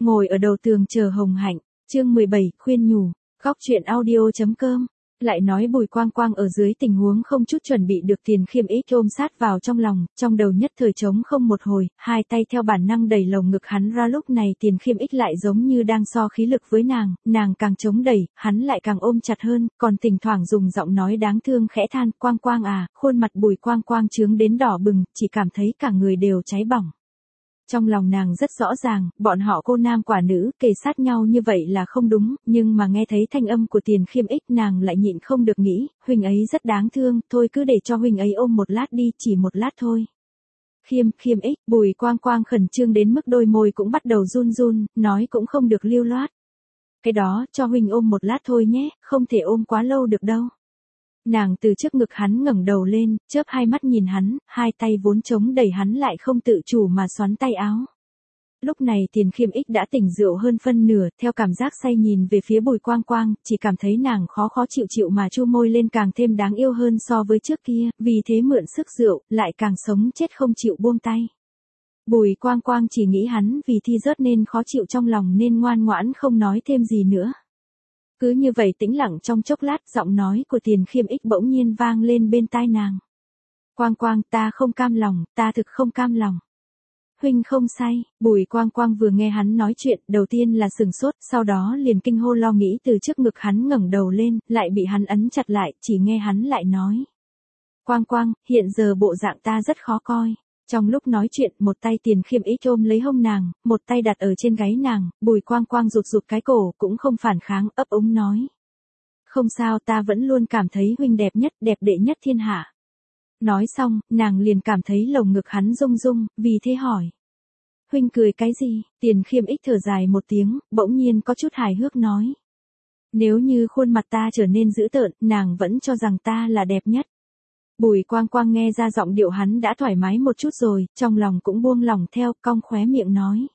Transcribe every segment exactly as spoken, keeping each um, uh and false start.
Ngồi ở đầu tường chờ Hồng Hạnh, chương mười bảy, khuyên nhủ, góc truyện audio.com. Lại nói Bùi Quang Quang ở dưới tình huống không chút chuẩn bị được Tiền Khiêm Ích ôm sát vào trong lòng, trong đầu nhất thời trống không một hồi, hai tay theo bản năng đẩy lồng ngực hắn ra. Lúc này Tiền Khiêm Ích lại giống như đang so khí lực với nàng, nàng càng chống đẩy, hắn lại càng ôm chặt hơn, còn thỉnh thoảng dùng giọng nói đáng thương khẽ than, Quang Quang à, khuôn mặt Bùi Quang Quang trướng đến đỏ bừng, chỉ cảm thấy cả người đều cháy bỏng. Trong lòng nàng rất rõ ràng, bọn họ cô nam quả nữ, kề sát nhau như vậy là không đúng, nhưng mà nghe thấy thanh âm của Tiền Khiêm Ích nàng lại nhịn không được nghĩ, huynh ấy rất đáng thương, thôi cứ để cho huynh ấy ôm một lát đi, chỉ một lát thôi. Khiêm, Khiêm Ích, Bùi Quang Quang khẩn trương đến mức đôi môi cũng bắt đầu run run, nói cũng không được lưu loát. Cái đó, cho huynh ôm một lát thôi nhé, không thể ôm quá lâu được đâu. Nàng từ trước ngực hắn ngẩng đầu lên, chớp hai mắt nhìn hắn, hai tay vốn chống đẩy hắn lại không tự chủ mà xoắn tay áo. Lúc này Tiền Khiêm Ích đã tỉnh rượu hơn phân nửa, theo cảm giác say nhìn về phía Bùi Quang Quang, chỉ cảm thấy nàng khó khó chịu chịu mà chu môi lên càng thêm đáng yêu hơn so với trước kia, vì thế mượn sức rượu, lại càng sống chết không chịu buông tay. Bùi Quang Quang chỉ nghĩ hắn vì thi rớt nên khó chịu trong lòng nên ngoan ngoãn không nói thêm gì nữa. Cứ như vậy tĩnh lặng trong chốc lát, giọng nói của Tiền Khiêm Ích bỗng nhiên vang lên bên tai nàng. Quang Quang, ta không cam lòng, ta thực không cam lòng. Huynh không say. Bùi Quang Quang vừa nghe hắn nói chuyện, đầu tiên là sừng sốt, sau đó liền kinh hô lo nghĩ từ trước ngực hắn ngẩng đầu lên, lại bị hắn ấn chặt lại, chỉ nghe hắn lại nói. Quang Quang, hiện giờ bộ dạng ta rất khó coi. Trong lúc nói chuyện, một tay Tiền Khiêm Ích ôm lấy hông nàng, một tay đặt ở trên gáy nàng, Bùi Quang Quang rụt rụt cái cổ, cũng không phản kháng, ấp úng nói. Không sao, ta vẫn luôn cảm thấy huynh đẹp nhất, đẹp đệ nhất thiên hạ. Nói xong, nàng liền cảm thấy lồng ngực hắn rung rung, vì thế hỏi. Huynh cười cái gì? Tiền Khiêm Ích thở dài một tiếng, bỗng nhiên có chút hài hước nói. Nếu như khuôn mặt ta trở nên dữ tợn, nàng vẫn cho rằng ta là đẹp nhất. Bùi Quang Quang nghe ra giọng điệu hắn đã thoải mái một chút rồi, trong lòng cũng buông lỏng theo, cong khóe miệng nói.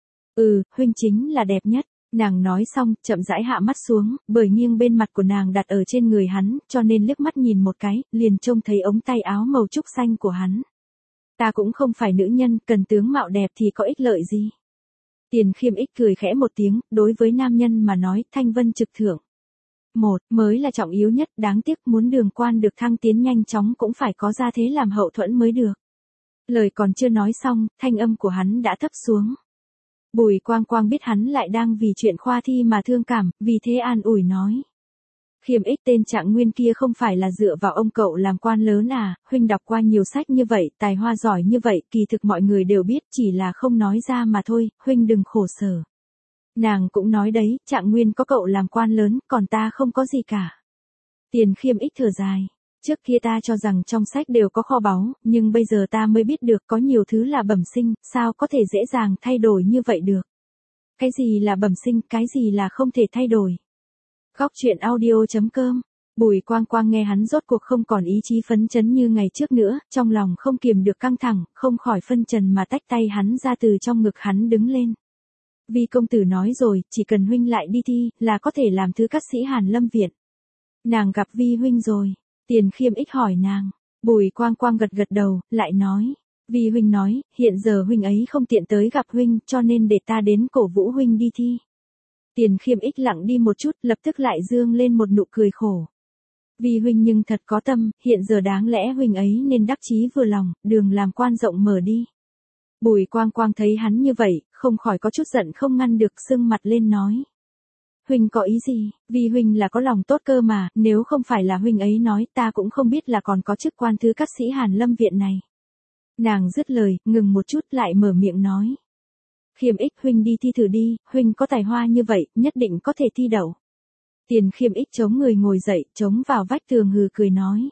Ừ, huynh chính là đẹp nhất. Nàng nói xong, chậm rãi hạ mắt xuống, bởi nghiêng bên mặt của nàng đặt ở trên người hắn, cho nên liếc mắt nhìn một cái, liền trông thấy ống tay áo màu trúc xanh của hắn. Ta cũng không phải nữ nhân, cần tướng mạo đẹp thì có ích lợi gì. Tiền Khiêm Ích cười khẽ một tiếng, đối với nam nhân mà nói, thanh vân trực thượng. Một, mới là trọng yếu nhất, đáng tiếc muốn đường quan được thăng tiến nhanh chóng cũng phải có gia thế làm hậu thuẫn mới được. Lời còn chưa nói xong, thanh âm của hắn đã thấp xuống. Bùi Quang Quang biết hắn lại đang vì chuyện khoa thi mà thương cảm, vì thế an ủi nói. Khiêm Ích tên Trạng Nguyên kia không phải là dựa vào ông cậu làm quan lớn à, huynh đọc qua nhiều sách như vậy, tài hoa giỏi như vậy, kỳ thực mọi người đều biết, chỉ là không nói ra mà thôi, huynh đừng khổ sở. Nàng cũng nói đấy, Trạng Nguyên có cậu làm quan lớn, còn ta không có gì cả. Tiền Khiêm Ích thở dài. Trước kia ta cho rằng trong sách đều có kho báu, nhưng bây giờ ta mới biết được có nhiều thứ là bẩm sinh, sao có thể dễ dàng thay đổi như vậy được. Cái gì là bẩm sinh, cái gì là không thể thay đổi. Góc truyện audio.com. Bùi Quang Quang nghe hắn rốt cuộc không còn ý chí phấn chấn như ngày trước nữa, trong lòng không kiềm được căng thẳng, không khỏi phân trần mà tách tay hắn ra từ trong ngực hắn đứng lên. Vi công tử nói rồi, chỉ cần huynh lại đi thi, là có thể làm thứ cát sĩ Hàn Lâm Viện. Nàng gặp Vi huynh rồi. Tiền Khiêm Ích hỏi nàng. Bùi Quang Quang gật gật đầu, lại nói. Vi huynh nói, hiện giờ huynh ấy không tiện tới gặp huynh, cho nên để ta đến cổ vũ huynh đi thi. Tiền Khiêm Ích lặng đi một chút, lập tức lại dương lên một nụ cười khổ. Vi huynh nhưng thật có tâm, hiện giờ đáng lẽ huynh ấy nên đắc chí vừa lòng, đường làm quan rộng mở đi. Bùi Quang Quang thấy hắn như vậy, không khỏi có chút giận không ngăn được, sưng mặt lên nói. Huynh có ý gì, vì huynh là có lòng tốt cơ mà, nếu không phải là huynh ấy nói, ta cũng không biết là còn có chức quan thứ cát sĩ Hàn Lâm Viện này. Nàng dứt lời, ngừng một chút lại mở miệng nói. Khiêm Ích, huynh đi thi thử đi, huynh có tài hoa như vậy, nhất định có thể thi đậu. Tiền Khiêm Ích chống người ngồi dậy, chống vào vách tường hừ cười nói.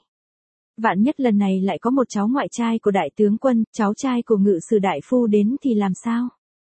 Vạn nhất lần này lại có một cháu ngoại trai của đại tướng quân, cháu trai của ngự sử đại phu đến thì làm sao?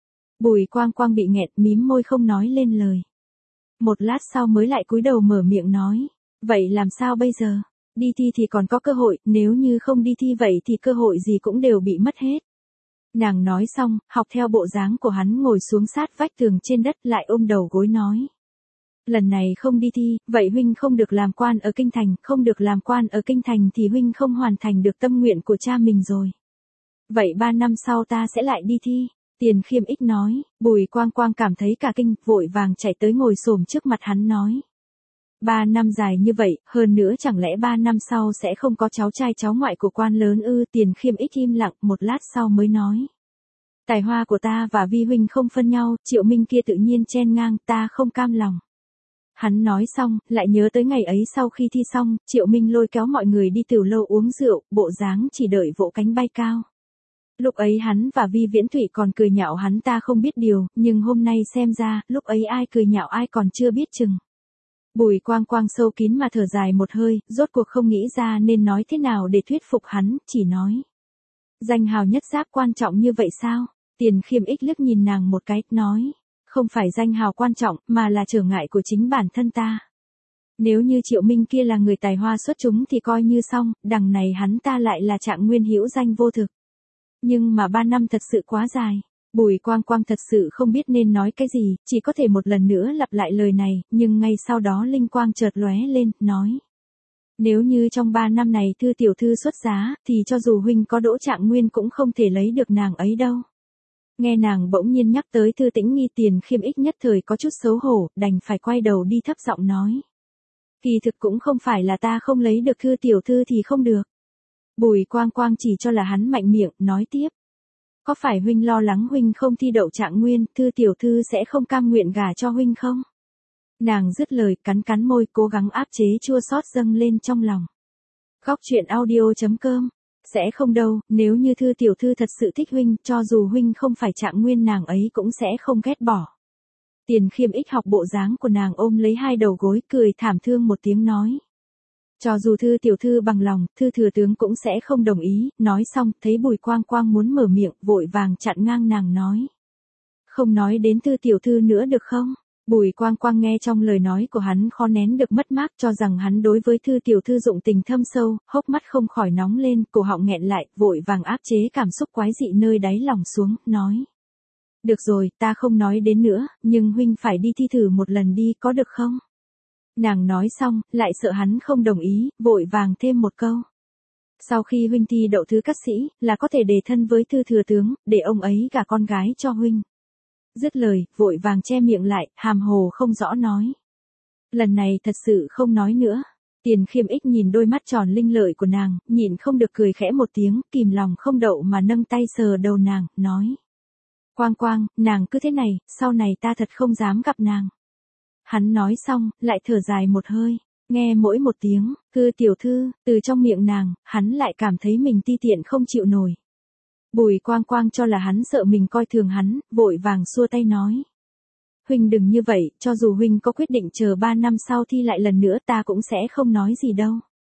Bùi Quang Quang bị nghẹt, mím môi không nói lên lời. Một lát sau mới lại cúi đầu mở miệng nói. Vậy làm sao bây giờ? Đi thi thì còn có cơ hội, nếu như không đi thi vậy thì cơ hội gì cũng đều bị mất hết. Nàng nói xong, học theo bộ dáng của hắn ngồi xuống sát vách tường trên đất lại ôm đầu gối nói. Lần này không đi thi, vậy huynh không được làm quan ở kinh thành, không được làm quan ở kinh thành thì huynh không hoàn thành được tâm nguyện của cha mình rồi. Vậy ba năm sau ta sẽ lại đi thi. Tiền Khiêm Ích nói, Bùi Quang Quang cảm thấy cả kinh, vội vàng chạy tới ngồi xổm trước mặt hắn nói. Ba năm dài như vậy, hơn nữa chẳng lẽ ba năm sau sẽ không có cháu trai cháu ngoại của quan lớn ư? Tiền Khiêm Ích im lặng một lát sau mới nói. Tài hoa của ta và Vi huynh không phân nhau, Triệu Minh kia tự nhiên chen ngang, ta không cam lòng. Hắn nói xong, lại nhớ tới ngày ấy sau khi thi xong, Triệu Minh lôi kéo mọi người đi tiểu lâu uống rượu, bộ dáng chỉ đợi vỗ cánh bay cao. Lúc ấy hắn và Vi Viễn Thụy còn cười nhạo hắn ta không biết điều, nhưng hôm nay xem ra, lúc ấy ai cười nhạo ai còn chưa biết chừng. Bùi Quang Quang sâu kín mà thở dài một hơi, rốt cuộc không nghĩ ra nên nói thế nào để thuyết phục hắn, chỉ nói. Danh hào nhất giáp quan trọng như vậy sao? Tiền Khiêm Ích liếc nhìn nàng một cái, nói. Không phải danh hào quan trọng, mà là trở ngại của chính bản thân ta. Nếu như Triệu Minh kia là người tài hoa xuất chúng thì coi như xong, đằng này hắn ta lại là trạng nguyên hữu danh vô thực. Nhưng mà ba năm thật sự quá dài. Bùi Quang Quang thật sự không biết nên nói cái gì, chỉ có thể một lần nữa lặp lại lời này, nhưng ngay sau đó linh quang chợt lóe lên, nói. Nếu như trong ba năm này Thư tiểu thư xuất giá, thì cho dù huynh có đỗ trạng nguyên cũng không thể lấy được nàng ấy đâu. Nghe nàng bỗng nhiên nhắc tới Thư Tĩnh Nghi, Tiền Khiêm Ích nhất thời có chút xấu hổ, đành phải quay đầu đi thấp giọng nói. Kỳ thực cũng không phải là ta không lấy được Thư tiểu thư thì không được. Bùi Quang Quang chỉ cho là hắn mạnh miệng, nói tiếp. Có phải huynh lo lắng huynh không thi đậu trạng nguyên, Thư tiểu thư sẽ không cam nguyện gả cho huynh không? Nàng dứt lời, cắn cắn môi, cố gắng áp chế chua xót dâng lên trong lòng. Góc truyện audio chấm com. Sẽ không đâu, nếu như Thư tiểu thư thật sự thích huynh, cho dù huynh không phải trạng nguyên nàng ấy cũng sẽ không ghét bỏ. Tiền Khiêm Ích học bộ dáng của nàng ôm lấy hai đầu gối, cười thảm thương một tiếng nói. Cho dù Thư tiểu thư bằng lòng, Thư thừa tướng cũng sẽ không đồng ý. Nói xong, thấy Bùi Quang Quang muốn mở miệng, vội vàng chặn ngang nàng nói. Không nói đến Thư tiểu thư nữa được không? Bùi Quang Quang nghe trong lời nói của hắn khó nén được mất mát, cho rằng hắn đối với Thư tiểu thư dụng tình thâm sâu, hốc mắt không khỏi nóng lên, cổ họng nghẹn lại, vội vàng áp chế cảm xúc quái dị nơi đáy lòng xuống, nói. Được rồi, ta không nói đến nữa, nhưng huynh phải đi thi thử một lần đi, có được không? Nàng nói xong, lại sợ hắn không đồng ý, vội vàng thêm một câu. Sau khi huynh thi đậu thứ cát sĩ, là có thể đề thân với Thư thừa tướng, để ông ấy gả con gái cho huynh. Dứt lời, vội vàng che miệng lại, hàm hồ không rõ nói. Lần này thật sự không nói nữa. Tiền Khiêm Ích nhìn đôi mắt tròn linh lợi của nàng, nhịn không được cười khẽ một tiếng, kìm lòng không đậu mà nâng tay sờ đầu nàng, nói. Quang Quang, nàng cứ thế này, sau này ta thật không dám gặp nàng. Hắn nói xong, lại thở dài một hơi, nghe mỗi một tiếng, Thư tiểu thư, từ trong miệng nàng, hắn lại cảm thấy mình ti tiện không chịu nổi. Bùi Quang Quang cho là hắn sợ mình coi thường hắn, vội vàng xua tay nói. Huynh đừng như vậy, cho dù huynh có quyết định chờ ba năm sau thi lại lần nữa ta cũng sẽ không nói gì đâu.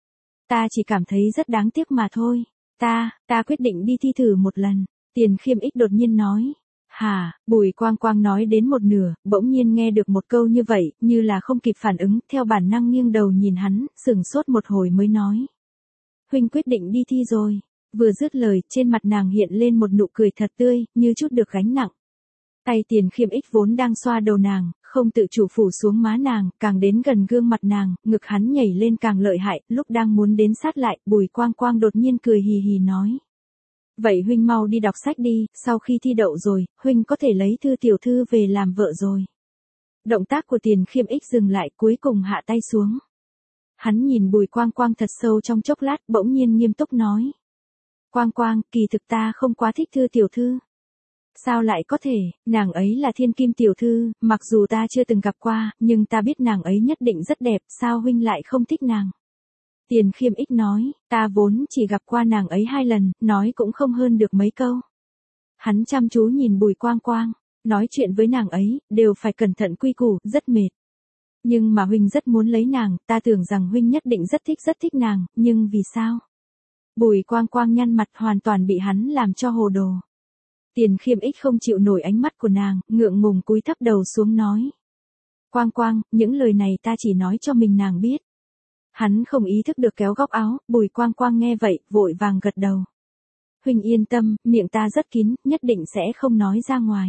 Ta chỉ cảm thấy rất đáng tiếc mà thôi. Ta, ta quyết định đi thi thử một lần. Tiền Khiêm Ích đột nhiên nói. Hả, Bùi Quang Quang nói đến một nửa, bỗng nhiên nghe được một câu như vậy, như là không kịp phản ứng, theo bản năng nghiêng đầu nhìn hắn, sửng sốt một hồi mới nói. Huynh quyết định đi thi rồi. Vừa dứt lời, trên mặt nàng hiện lên một nụ cười thật tươi, như chút được gánh nặng. Tay Tiền Khiêm Ích vốn đang xoa đầu nàng, không tự chủ phủ xuống má nàng, càng đến gần gương mặt nàng, ngực hắn nhảy lên càng lợi hại, lúc đang muốn đến sát lại, Bùi Quang Quang đột nhiên cười hì hì nói. Vậy huynh mau đi đọc sách đi, sau khi thi đậu rồi, huynh có thể lấy Thư tiểu thư về làm vợ rồi. Động tác của Tiền Khiêm Ích dừng lại, cuối cùng hạ tay xuống. Hắn nhìn Bùi Quang Quang thật sâu trong chốc lát, bỗng nhiên nghiêm túc nói. Quang Quang, kỳ thực ta không quá thích Thư tiểu thư. Sao lại có thể, nàng ấy là thiên kim tiểu thư, mặc dù ta chưa từng gặp qua, nhưng ta biết nàng ấy nhất định rất đẹp, sao huynh lại không thích nàng? Tiền Khiêm Ích nói, ta vốn chỉ gặp qua nàng ấy hai lần, nói cũng không hơn được mấy câu. Hắn chăm chú nhìn Bùi Quang Quang, nói chuyện với nàng ấy, đều phải cẩn thận quy củ, rất mệt. Nhưng mà huynh rất muốn lấy nàng, ta tưởng rằng huynh nhất định rất thích rất thích nàng, nhưng vì sao? Bùi Quang Quang nhăn mặt hoàn toàn bị hắn làm cho hồ đồ. Tiền Khiêm Ích không chịu nổi ánh mắt của nàng, ngượng ngùng cúi thấp đầu xuống nói. Quang Quang, những lời này ta chỉ nói cho mình nàng biết. Hắn không ý thức được kéo góc áo, Bùi Quang Quang nghe vậy, vội vàng gật đầu. Huynh yên tâm, miệng ta rất kín, nhất định sẽ không nói ra ngoài.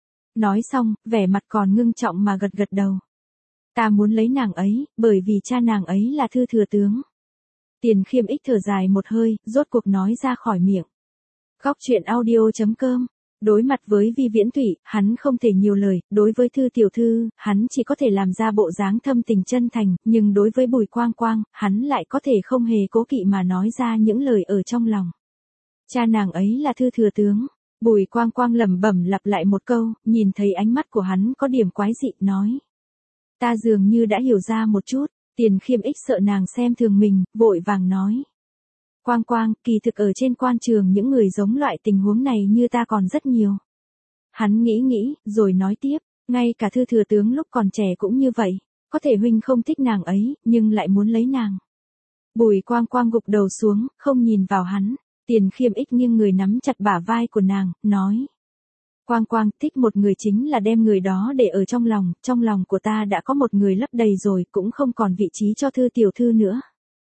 Nói xong, vẻ mặt còn ngưng trọng mà gật gật đầu. Ta muốn lấy nàng ấy, bởi vì cha nàng ấy là Thư thừa tướng. Tiền Khiêm Ích thở dài một hơi, rốt cuộc nói ra khỏi miệng. Góc truyện audio chấm com Đối mặt với Vi Viễn Thụy, hắn không thể nhiều lời, đối với Thư tiểu thư, hắn chỉ có thể làm ra bộ dáng thâm tình chân thành, nhưng đối với Bùi Quang Quang, hắn lại có thể không hề cố kỵ mà nói ra những lời ở trong lòng. Cha nàng ấy là Thư thừa tướng. Bùi Quang Quang lẩm bẩm lặp lại một câu, nhìn thấy ánh mắt của hắn có điểm quái dị, nói. Ta dường như đã hiểu ra một chút, Tiền Khiêm Ích sợ nàng xem thường mình, vội vàng nói. Quang Quang, kỳ thực ở trên quan trường những người giống loại tình huống này như ta còn rất nhiều. Hắn nghĩ nghĩ, rồi nói tiếp, ngay cả Thư thừa tướng lúc còn trẻ cũng như vậy, có thể huynh không thích nàng ấy, nhưng lại muốn lấy nàng. Bùi Quang Quang gục đầu xuống, không nhìn vào hắn, Tiền Khiêm Ích nghiêng người nắm chặt bả vai của nàng, nói. Quang Quang, thích một người chính là đem người đó để ở trong lòng, trong lòng của ta đã có một người lấp đầy rồi, cũng không còn vị trí cho Thư tiểu thư nữa.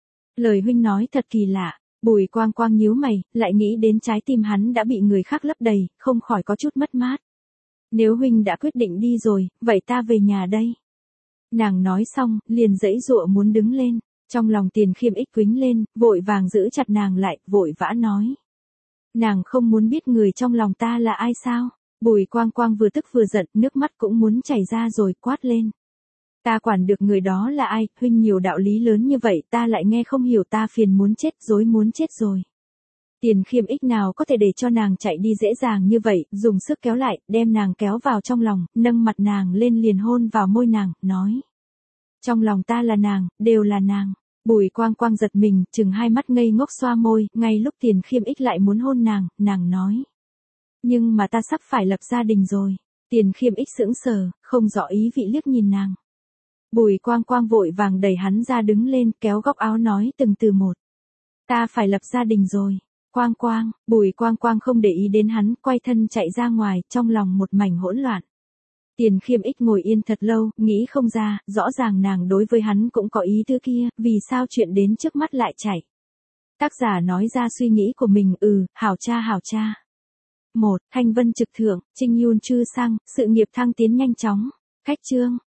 Lời huynh nói thật kỳ lạ. Bùi Quang Quang nhíu mày, lại nghĩ đến trái tim hắn đã bị người khác lấp đầy, không khỏi có chút mất mát. Nếu huynh đã quyết định đi rồi, vậy ta về nhà đây. Nàng nói xong, liền giãy giụa muốn đứng lên, trong lòng Tiền Khiêm Ích quĩnh lên, vội vàng giữ chặt nàng lại, vội vã nói. Nàng không muốn biết người trong lòng ta là ai sao? Bùi Quang Quang vừa tức vừa giận, nước mắt cũng muốn chảy ra rồi quát lên. Ta quản được người đó là ai, huynh nhiều đạo lý lớn như vậy ta lại nghe không hiểu, ta phiền muốn chết, rối muốn chết rồi. Tiền Khiêm Ích nào có thể để cho nàng chạy đi dễ dàng như vậy, dùng sức kéo lại, đem nàng kéo vào trong lòng, nâng mặt nàng lên liền hôn vào môi nàng, nói. Trong lòng ta là nàng, đều là nàng. Bùi Quang Quang giật mình, chừng hai mắt ngây ngốc xoa môi, ngay lúc Tiền Khiêm Ích lại muốn hôn nàng, nàng nói. Nhưng mà ta sắp phải lập gia đình rồi. Tiền Khiêm Ích sững sờ, không rõ ý vị liếc nhìn nàng. Bùi Quang Quang vội vàng đẩy hắn ra đứng lên, kéo góc áo nói từng từ một. Ta phải lập gia đình rồi. Quang Quang, Bùi Quang Quang không để ý đến hắn, quay thân chạy ra ngoài, trong lòng một mảnh hỗn loạn. Tiền Khiêm Ích ngồi yên thật lâu, nghĩ không ra, rõ ràng nàng đối với hắn cũng có ý thứ kia, vì sao chuyện đến trước mắt lại chạy. Tác giả nói ra suy nghĩ của mình, ừ, hảo cha hảo cha. một. Thanh Vân trực thượng, Trinh Yun Chư sang, sự nghiệp thăng tiến nhanh chóng. Khách chương.